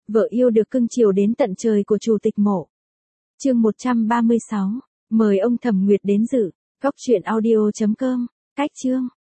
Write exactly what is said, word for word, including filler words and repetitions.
Vợ yêu được cưng chiều đến tận trời của chủ tịch mộ. Chương một trăm ba mươi sáu. Mời ông Thẩm Nguyệt đến dự. Góc truyện audio chấm com. Cách chương.